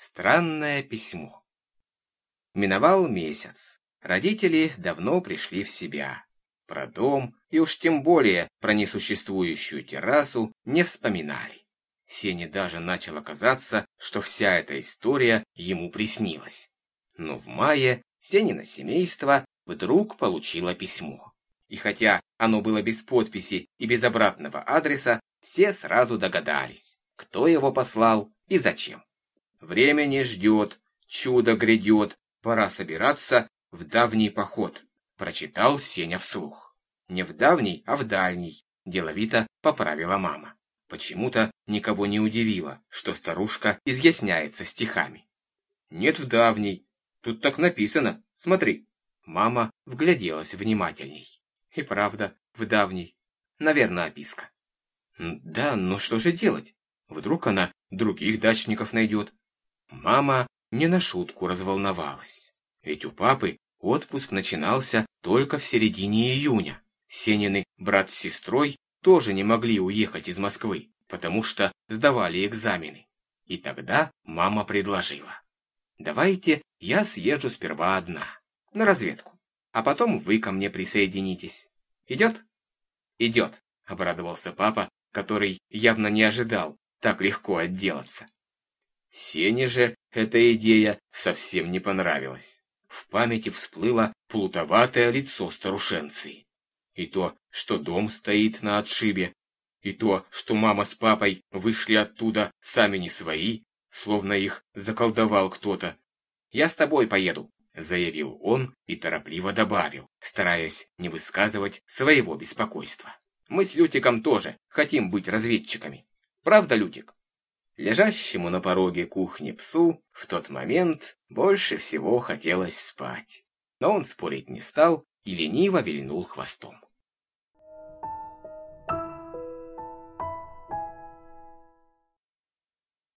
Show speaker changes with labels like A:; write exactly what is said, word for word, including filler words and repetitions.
A: Странное письмо. Миновал месяц. Родители давно пришли в себя. Про дом и уж тем более про несуществующую террасу не вспоминали. Сене даже начало казаться, что вся эта история ему приснилась. Но в мае Сенино семейство вдруг получило письмо. И хотя оно было без подписи и без обратного адреса, все сразу догадались, кто его послал и зачем. Время не ждет, чудо грядет, пора собираться в давний поход, прочитал Сеня вслух. Не в давний, а в дальний, деловито поправила мама. Почему-то никого не удивило, что старушка изъясняется стихами. Нет, в давний, тут так написано, смотри. Мама вгляделась внимательней. И правда, в давний, наверное, описка. Да, но что же делать? Вдруг она других дачников найдет. Мама не на шутку разволновалась. Ведь у папы отпуск начинался только в середине июня. Сенины брат с сестрой тоже не могли уехать из Москвы, потому что сдавали экзамены. И тогда мама предложила. Давайте я съезжу сперва одна, на разведку, а потом вы ко мне присоединитесь. Идет? Идет, обрадовался папа, который явно не ожидал так легко отделаться. Сене же эта идея совсем не понравилась. В памяти всплыло плутоватое лицо старушенции. И то, что дом стоит на отшибе, и то, что мама с папой вышли оттуда сами не свои, словно их заколдовал кто-то. «Я с тобой поеду», — заявил он и торопливо добавил, стараясь не высказывать своего беспокойства. «Мы с Лютиком тоже хотим быть разведчиками. Правда, Лютик?» Лежащему на пороге кухни псу в тот момент больше всего хотелось спать. Но он спорить не стал и лениво вильнул хвостом.